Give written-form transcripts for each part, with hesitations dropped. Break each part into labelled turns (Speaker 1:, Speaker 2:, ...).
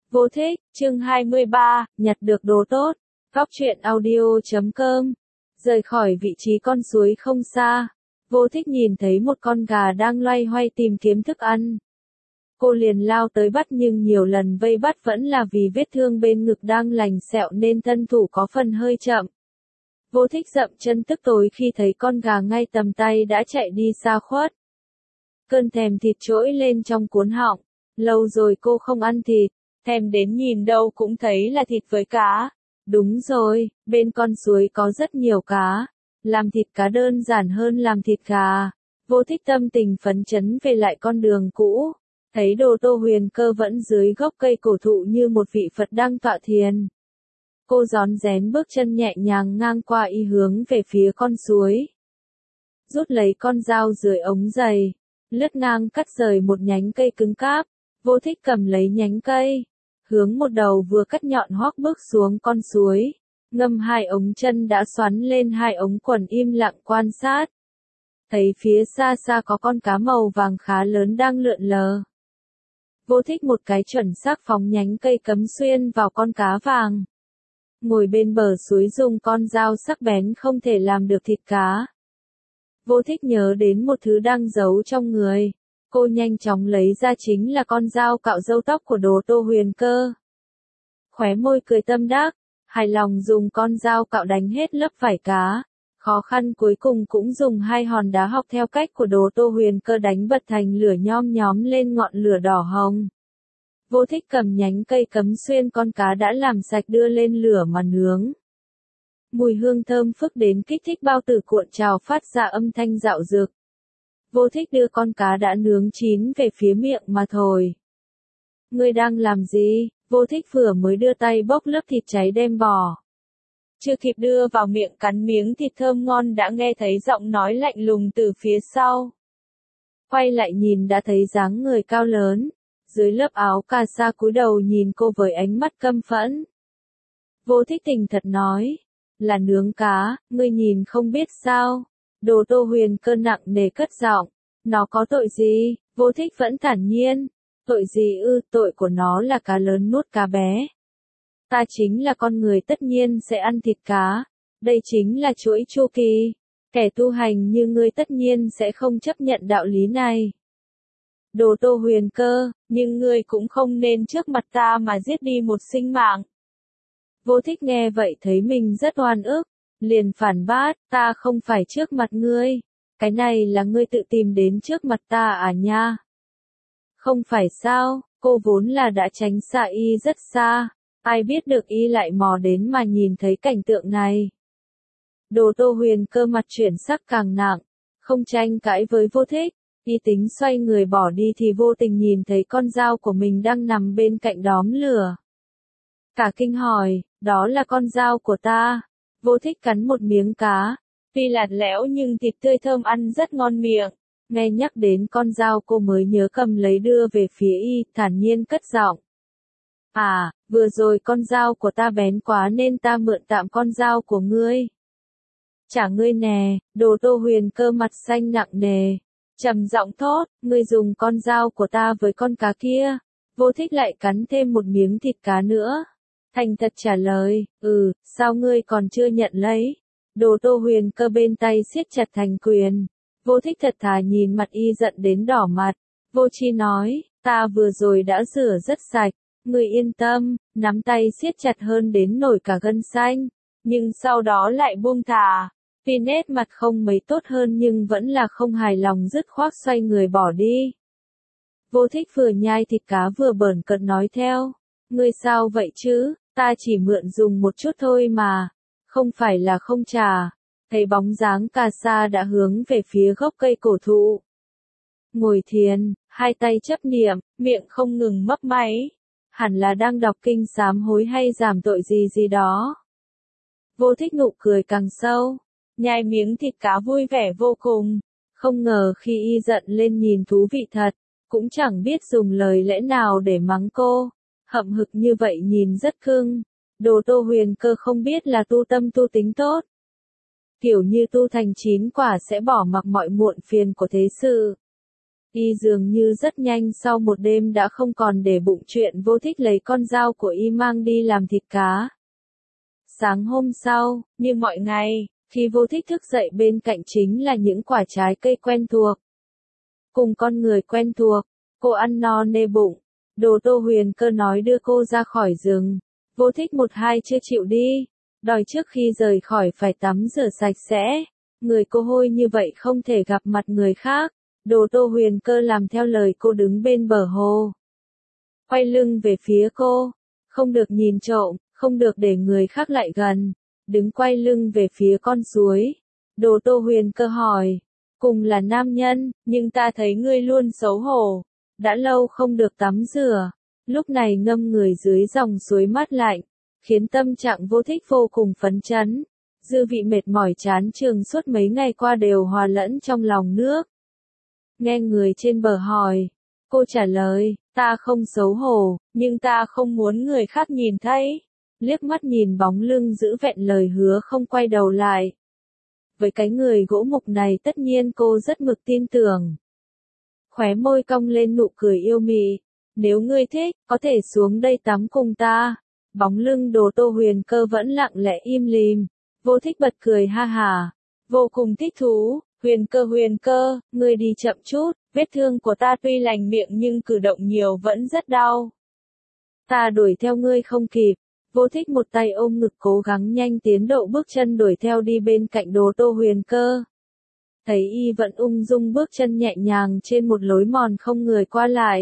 Speaker 1: Vô thích, chương 23, nhặt được đồ tốt. Góc truyện audio.com. Rời khỏi vị trí con suối không xa, Vô thích nhìn thấy một con gà đang loay hoay tìm kiếm thức ăn. Cô liền lao tới bắt nhưng nhiều lần vây bắt vẫn là vì vết thương bên ngực đang lành sẹo nên thân thủ có phần hơi chậm. Vô thích dậm chân tức tối khi thấy con gà ngay tầm tay đã chạy đi xa khuất. Cơn thèm thịt trỗi lên trong cuốn họng, lâu rồi cô không ăn thịt, thèm đến nhìn đâu cũng thấy là thịt với cá. Đúng rồi, bên con suối có rất nhiều cá, làm thịt cá đơn giản hơn làm thịt gà. Vô thích tâm tình phấn chấn về lại con đường cũ, thấy Đồ Tô Huyền Cơ vẫn dưới gốc cây cổ thụ như một vị Phật đang tọa thiền. Cô rón rén bước chân nhẹ nhàng ngang qua y hướng về phía con suối. Rút lấy con dao dưới ống giày, lướt ngang cắt rời một nhánh cây cứng cáp. Vô thích cầm lấy nhánh cây, hướng một đầu vừa cắt nhọn hoắc bước xuống con suối, ngâm hai ống chân đã xoắn lên hai ống quần im lặng quan sát. Thấy phía xa xa có con cá màu vàng khá lớn đang lượn lờ. Vô thích một cái chuẩn xác phóng nhánh cây cắm xuyên vào con cá vàng. Ngồi bên bờ suối dùng con dao sắc bén không thể làm được thịt cá. Vô thích nhớ đến một thứ đang giấu trong người. Cô nhanh chóng lấy ra chính là con dao cạo râu tóc của Đồ Tô Huyền Cơ. Khóe môi cười tâm đắc, hài lòng dùng con dao cạo đánh hết lớp vảy cá. Khó khăn cuối cùng cũng dùng hai hòn đá học theo cách của Đồ Tô Huyền Cơ đánh bật thành lửa nhom nhóm lên ngọn lửa đỏ hồng. Vô thích cầm nhánh cây cắm xuyên con cá đã làm sạch đưa lên lửa mà nướng. Mùi hương thơm phức đến kích thích bao tử cuộn trào phát ra âm thanh dạo dực. Vô thích đưa con cá đã nướng chín về phía miệng mà thổi. Ngươi đang làm gì? Vô thích vừa mới đưa tay bốc lớp thịt cháy đem bỏ. Chưa kịp đưa vào miệng cắn miếng thịt thơm ngon đã nghe thấy giọng nói lạnh lùng từ phía sau. Quay lại nhìn đã thấy dáng người cao lớn, dưới lớp áo cà sa cúi đầu nhìn cô với ánh mắt căm phẫn. Vô thích tình thật nói, là nướng cá, ngươi nhìn không biết sao? Đồ Tô Huyền Cơ nặng nề cất giọng, nó có tội gì? Vô thích vẫn thản nhiên, tội gì ư? Tội của nó là cá lớn nuốt cá bé. Ta chính là con người tất nhiên sẽ ăn thịt cá, đây chính là chuỗi chu kỳ. Kẻ tu hành như ngươi tất nhiên sẽ không chấp nhận đạo lý này. Đồ Tô Huyền Cơ, nhưng ngươi cũng không nên trước mặt ta mà giết đi một sinh mạng. Vô thích nghe vậy thấy mình rất oan ức, liền phản bác, ta không phải trước mặt ngươi, cái này là ngươi tự tìm đến trước mặt ta à nha. Không phải sao, cô vốn là đã tránh xa y rất xa, ai biết được y lại mò đến mà nhìn thấy cảnh tượng này. Đồ Tô Huyền Cơ mặt chuyển sắc càng nặng, không tranh cãi với vô thích, y tính xoay người bỏ đi thì vô tình nhìn thấy con dao của mình đang nằm bên cạnh đóm lửa. Cả kinh hỏi, đó là con dao của ta. Vô thích cắn một miếng cá, tuy lạt lẽo nhưng thịt tươi thơm ăn rất ngon miệng. Nghe nhắc đến con dao cô mới nhớ cầm lấy đưa về phía y, thản nhiên cất giọng. À, vừa rồi con dao của ta bén quá nên ta mượn tạm con dao của ngươi. Trả ngươi nè. Đồ Tô Huyền Cơ mặt xanh nặng nề, trầm giọng thốt, ngươi dùng con dao của ta với con cá kia. Vô thích lại cắn thêm một miếng thịt cá nữa. Thành thật trả lời, sao ngươi còn chưa nhận lấy? Đồ Tô Huyền Cơ bên tay siết chặt thành quyền. Vô thích thật thà nhìn mặt y giận đến đỏ mặt. Vô chi nói, ta vừa rồi đã rửa rất sạch, ngươi yên tâm, nắm tay siết chặt hơn đến nổi cả gân xanh. Nhưng sau đó lại buông thả. Tuy nét mặt không mấy tốt hơn nhưng vẫn là không hài lòng dứt khoát xoay người bỏ đi. Vô thích vừa nhai thịt cá vừa bởn cợt nói theo. Ngươi sao vậy chứ, ta chỉ mượn dùng một chút thôi mà, không phải là không trả. Thấy bóng dáng cà sa đã hướng về phía gốc cây cổ thụ. Ngồi thiền, hai tay chấp niệm, miệng không ngừng mấp máy. Hẳn là đang đọc kinh sám hối hay giảm tội gì gì đó. Vô thích nụ cười càng sâu, nhai miếng thịt cá vui vẻ vô cùng. Không ngờ khi y giận lên nhìn thú vị thật, cũng chẳng biết dùng lời lẽ nào để mắng cô. Hậm hực như vậy nhìn rất cưng. Đồ Tô Huyền Cơ không biết là tu tâm tu tính tốt. Kiểu như tu thành 9 quả sẽ bỏ mặc mọi muộn phiền của thế sự. Y dường như rất nhanh sau một đêm đã không còn để bụng chuyện Vô Thích lấy con dao của Y mang đi làm thịt cá. Sáng hôm sau, như mọi ngày, khi Vô Thích thức dậy bên cạnh chính là những quả trái cây quen thuộc. Cùng con người quen thuộc, cô ăn no nê bụng. Đồ Tô Huyền Cơ nói đưa cô ra khỏi rừng. Vô Thích một hai chưa chịu đi, đòi trước khi rời khỏi phải tắm rửa sạch sẽ. Người cô hôi như vậy không thể gặp mặt người khác. Đồ Tô Huyền Cơ làm theo lời cô đứng bên bờ hồ. Quay lưng về phía cô, không được nhìn trộm, không được để người khác lại gần. Đứng quay lưng về phía con suối. Đồ Tô Huyền Cơ hỏi, cùng là nam nhân, nhưng ta thấy ngươi luôn xấu hổ. Đã lâu không được tắm rửa, lúc này ngâm người dưới dòng suối mát lạnh, khiến tâm trạng Vô Thích vô cùng phấn chấn. Dư vị mệt mỏi chán chường suốt mấy ngày qua đều hòa lẫn trong lòng nước. Nghe người trên bờ hỏi, cô trả lời, ta không xấu hổ, nhưng ta không muốn người khác nhìn thấy. Liếc mắt nhìn bóng lưng giữ vẹn lời hứa không quay đầu lại. Với cái người gỗ mục này tất nhiên cô rất mực tin tưởng. Khóe môi cong lên nụ cười yêu mị. Nếu ngươi thích, có thể xuống đây tắm cùng ta. Bóng lưng Đồ Tô Huyền Cơ vẫn lặng lẽ im lìm. Vô Thích bật cười ha hả. Vô cùng thích thú. Huyền Cơ, ngươi đi chậm chút. Vết thương của ta tuy lành miệng nhưng cử động nhiều vẫn rất đau. Ta đuổi theo ngươi không kịp. Vô Thích một tay ôm ngực cố gắng nhanh tiến độ bước chân đuổi theo đi bên cạnh Đồ Tô Huyền Cơ. Thấy y vẫn ung dung bước chân nhẹ nhàng trên một lối mòn không người qua lại.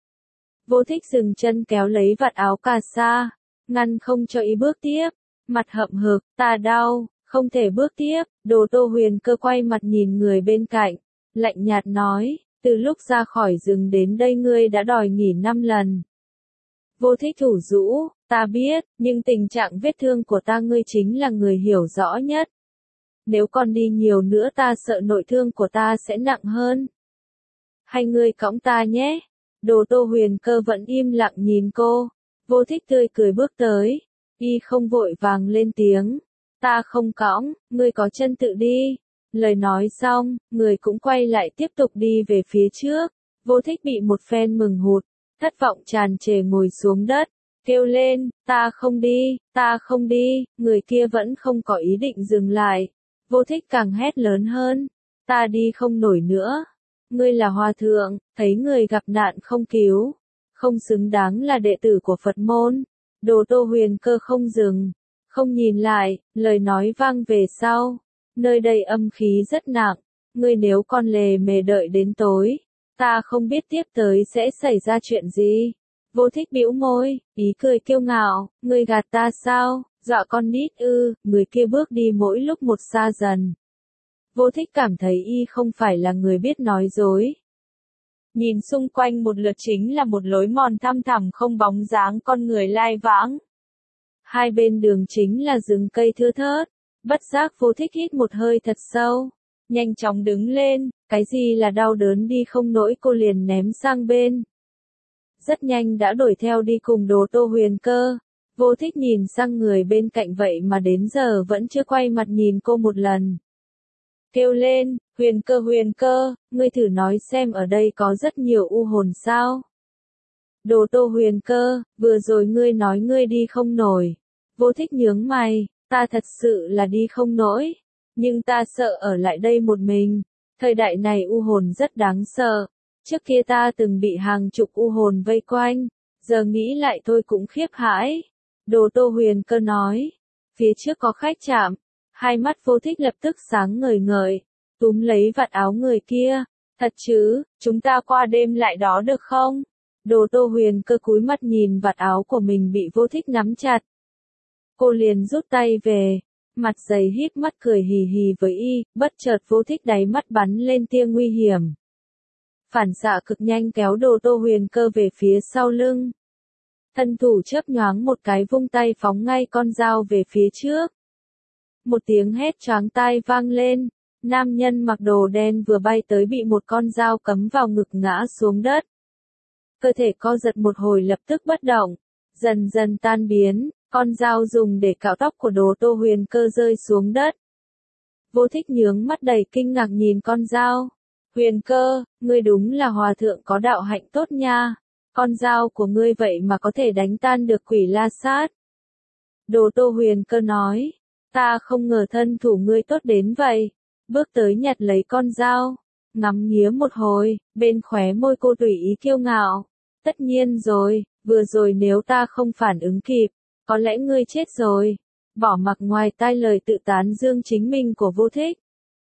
Speaker 1: Vô Thích dừng chân kéo lấy vạt áo cà sa, ngăn không cho y bước tiếp. Mặt hậm hực, ta đau, không thể bước tiếp. Đồ Tô Huyền Cơ quay mặt nhìn người bên cạnh, lạnh nhạt nói, từ lúc ra khỏi rừng đến đây ngươi đã đòi nghỉ 5 lần. Vô Thích thủ rũ, ta biết, nhưng tình trạng vết thương của ta ngươi chính là người hiểu rõ nhất. Nếu còn đi nhiều nữa ta sợ nội thương của ta sẽ nặng hơn. Hay ngươi cõng ta nhé. Đồ Tô Huyền Cơ vẫn im lặng nhìn cô. Vô Thích tươi cười bước tới. Y không vội vàng lên tiếng. Ta không cõng, ngươi có chân tự đi. Lời nói xong, người cũng quay lại tiếp tục đi về phía trước. Vô Thích bị một phen mừng hụt, thất vọng tràn trề ngồi xuống đất. Kêu lên, ta không đi, người kia vẫn không có ý định dừng lại. Vô Thích càng hét lớn hơn, ta đi không nổi nữa. Ngươi là hòa thượng, thấy người gặp nạn không cứu, không xứng đáng là đệ tử của Phật môn. Đồ Tô Huyền Cơ không dừng, không nhìn lại, lời nói vang về sau. Nơi đây âm khí rất nặng, ngươi nếu còn lề mề đợi đến tối, ta không biết tiếp tới sẽ xảy ra chuyện gì. Vô Thích bĩu môi, ý cười kiêu ngạo, ngươi gạt ta sao, dọa con nít ư. Người kia bước đi mỗi lúc một xa dần. Vô Thích cảm thấy y không phải là người biết nói dối. Nhìn xung quanh một lượt chính là một lối mòn thăm thẳm không bóng dáng con người lai vãng. Hai bên đường chính là rừng cây thưa thớt. Bất giác Vô Thích hít một hơi thật sâu, nhanh chóng đứng lên, cái gì là đau đớn đi không nổi cô liền ném sang bên. Rất nhanh đã đuổi theo đi cùng Đồ Tô Huyền Cơ. Vô Thích nhìn sang người bên cạnh vậy mà đến giờ vẫn chưa quay mặt nhìn cô một lần. Kêu lên, Huyền Cơ, ngươi thử nói xem ở đây có rất nhiều u hồn sao? Đồ Tô Huyền Cơ, vừa rồi ngươi nói ngươi đi không nổi. Vô Thích nhướng mày, ta thật sự là đi không nổi, nhưng ta sợ ở lại đây một mình. Thời đại này u hồn rất đáng sợ. Trước kia ta từng bị hàng chục u hồn vây quanh, giờ nghĩ lại tôi cũng khiếp hãi. Đồ Tô Huyền Cơ nói, phía trước có khách trạm. Hai mắt Vô Thích lập tức sáng ngời ngời, túm lấy vạt áo người kia. Thật chứ, chúng ta qua đêm lại đó được không? Đồ Tô Huyền Cơ cúi mắt nhìn vạt áo của mình bị Vô Thích nắm chặt. Cô liền rút tay về, mặt dày híp mắt cười hì hì với y, bất chợt Vô Thích đáy mắt bắn lên tia nguy hiểm. Phản xạ cực nhanh kéo Đồ Tô Huyền Cơ về phía sau lưng. Thân thủ chớp nhoáng một cái vung tay phóng ngay con dao về phía trước. Một tiếng hét choáng tai vang lên, nam nhân mặc đồ đen vừa bay tới bị một con dao cắm vào ngực ngã xuống đất. Cơ thể co giật một hồi lập tức bất động, dần dần tan biến, con dao dùng để cạo tóc của Đồ Tô Huyền Cơ rơi xuống đất. Vô Thích nhướng mắt đầy kinh ngạc nhìn con dao. Huyền Cơ, ngươi đúng là hòa thượng có đạo hạnh tốt nha. Con dao của ngươi vậy mà có thể đánh tan được quỷ la sát. Đồ Tô Huyền Cơ nói, ta không ngờ thân thủ ngươi tốt đến vậy. Bước tới nhặt lấy con dao, ngắm nghía một hồi, bên khóe môi cô tùy ý kiêu ngạo. Tất nhiên rồi, vừa rồi nếu ta không phản ứng kịp, có lẽ ngươi chết rồi. Bỏ mặc ngoài tai lời tự tán dương chính mình của Vô Thích.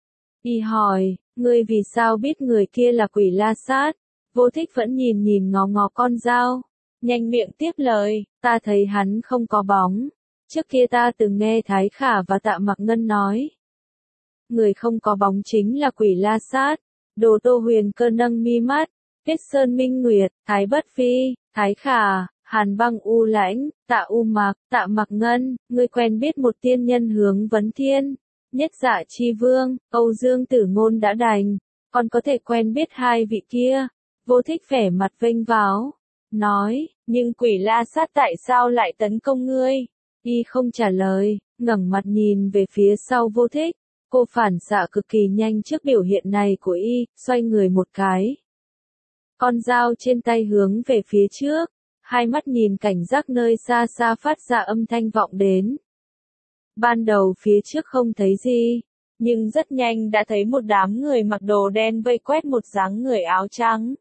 Speaker 1: Y hỏi, ngươi vì sao biết người kia là quỷ la sát? Vô Thích vẫn nhìn ngó ngó con dao. Nhanh miệng tiếp lời, ta thấy hắn không có bóng. Trước kia ta từng nghe Thái Khả và Tạ Mặc Ngân nói. Người không có bóng chính là quỷ la sát. Đồ Tô Huyền Cơ nâng mi mắt. Tuyết Sơn Minh Nguyệt, Thái Bất Phi, Thái Khả, Hàn Băng U Lãnh, Tạ U Mạc, Tạ Mặc Ngân, ngươi quen biết một tiên nhân hướng vấn thiên. Nhất Dạ Chi Vương, Âu Dương Tử Ngôn đã đành, còn có thể quen biết hai vị kia. Vô Thích vẻ mặt vênh váo, nói, nhưng quỷ la sát tại sao lại tấn công ngươi? Y không trả lời, ngẩng mặt nhìn về phía sau Vô Thích. Cô phản xạ cực kỳ nhanh trước biểu hiện này của Y, xoay người một cái. Con dao trên tay hướng về phía trước, hai mắt nhìn cảnh giác nơi xa xa phát ra âm thanh vọng đến. Ban đầu phía trước không thấy gì, nhưng rất nhanh đã thấy một đám người mặc đồ đen vây quét một dáng người áo trắng.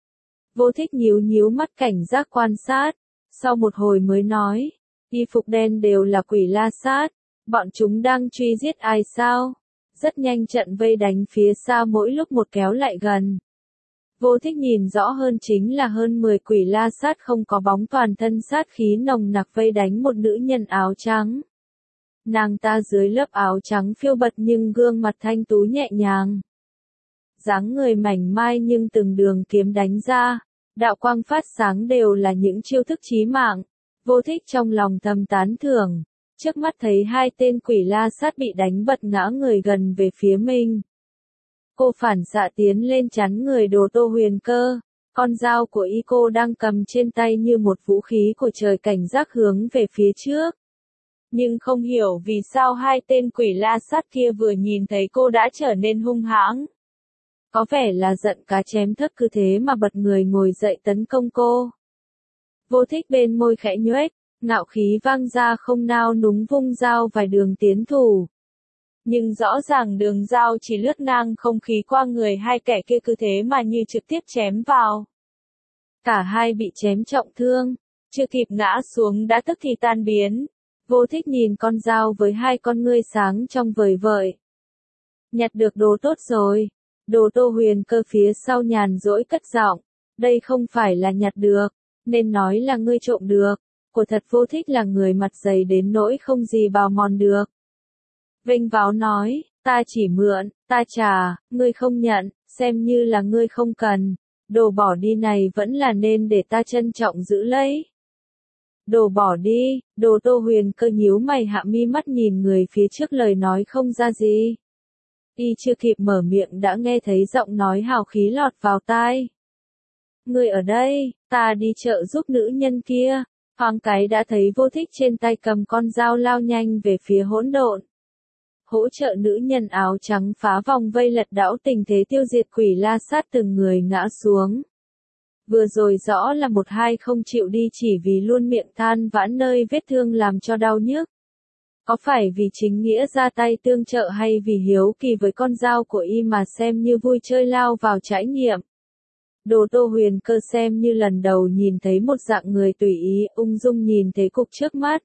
Speaker 1: Vô Thích nhíu mắt cảnh giác quan sát, sau một hồi mới nói, y phục đen đều là quỷ la sát, bọn chúng đang truy giết ai sao? Rất nhanh trận vây đánh phía xa mỗi lúc một kéo lại gần. Vô Thích nhìn rõ hơn chính là hơn 10 quỷ la sát không có bóng toàn thân sát khí nồng nặc vây đánh một nữ nhân áo trắng. Nàng ta dưới lớp áo trắng phiêu bật nhưng gương mặt thanh tú nhẹ nhàng. Dáng người mảnh mai nhưng từng đường kiếm đánh ra, đạo quang phát sáng đều là những chiêu thức chí mạng. Vô Thích trong lòng thầm tán thưởng, trước mắt thấy hai tên quỷ la sát bị đánh bật ngã người gần về phía mình. Cô phản xạ tiến lên chắn người Đồ Tô Huyền Cơ, con dao của y cô đang cầm trên tay như một vũ khí của trời cảnh giác hướng về phía trước. Nhưng không hiểu vì sao hai tên quỷ la sát kia vừa nhìn thấy cô đã trở nên hung hãng. Có vẻ là giận cá chém thớt cứ thế mà bật người ngồi dậy tấn công cô. Vô Thích bên môi khẽ nhoếch, ngạo khí vang ra không nao núng vung dao vài đường tiến thủ. Nhưng rõ ràng đường dao chỉ lướt ngang không khí qua người hai kẻ kia cứ thế mà như trực tiếp chém vào. Cả hai bị chém trọng thương, chưa kịp ngã xuống đã tức thì tan biến. Vô Thích nhìn con dao với hai con ngươi sáng trong vời vợi. Nhặt được đồ tốt rồi. Đồ Tô Huyền Cơ phía sau nhàn rỗi cất giọng. Đây không phải là nhặt được, nên nói là ngươi trộm được. Của thật Vô Thích là người mặt dày đến nỗi không gì bào mòn được. Vênh váo nói, ta chỉ mượn, ta trả, ngươi không nhận, xem như là ngươi không cần. Đồ bỏ đi này vẫn là nên để ta trân trọng giữ lấy. Đồ bỏ đi, Đồ Tô Huyền Cơ nhíu mày hạ mi mắt nhìn người phía trước lời nói không ra gì. Y chưa kịp mở miệng đã nghe thấy giọng nói hào khí lọt vào tai. Ngươi ở đây, ta đi chợ giúp nữ nhân kia. Thoáng cái đã thấy Vô Thích trên tay cầm con dao lao nhanh về phía hỗn độn. Hỗ trợ nữ nhân áo trắng phá vòng vây lật đảo tình thế tiêu diệt quỷ la sát từng người ngã xuống. Vừa rồi rõ là một hai không chịu đi chỉ vì luôn miệng than vãn nơi vết thương làm cho đau nhức. Có phải vì chính nghĩa ra tay tương trợ hay vì hiếu kỳ với con dao của y mà xem như vui chơi lao vào trải nghiệm. Đồ Tô Huyền Cơ xem như lần đầu nhìn thấy một dạng người tùy ý, ung dung nhìn thấy cục trước mắt.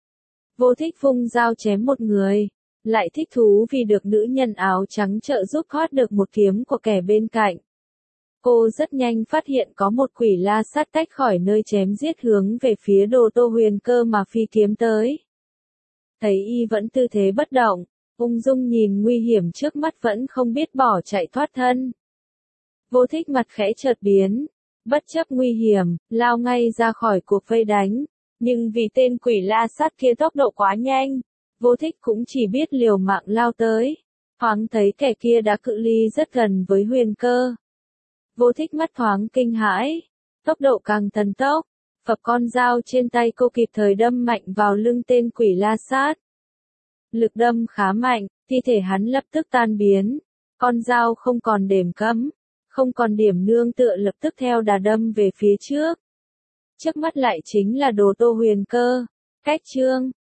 Speaker 1: Vô Thích vung dao chém một người, lại thích thú vì được nữ nhân áo trắng trợ giúp thoát được một kiếm của kẻ bên cạnh. Cô rất nhanh phát hiện có một quỷ la sát tách khỏi nơi chém giết hướng về phía Đồ Tô Huyền Cơ mà phi kiếm tới. Thấy y vẫn tư thế bất động, ung dung nhìn nguy hiểm trước mắt vẫn không biết bỏ chạy thoát thân. Vô Thích mặt khẽ chợt biến, bất chấp nguy hiểm, lao ngay ra khỏi cuộc vây đánh, nhưng vì tên quỷ la sát kia tốc độ quá nhanh, Vô Thích cũng chỉ biết liều mạng lao tới, thoáng thấy kẻ kia đã cự ly rất gần với Huyền Cơ. Vô Thích mắt thoáng kinh hãi, tốc độ càng thần tốc, phập con dao trên tay cô kịp thời đâm mạnh vào lưng tên quỷ la sát. Lực đâm khá mạnh, thi thể hắn lập tức tan biến, Con dao không còn điểm cắm, không còn điểm nương tựa lập tức theo đà đâm về phía trước. Trước mắt lại chính là đồ Tô Huyền Cơ. Cách chương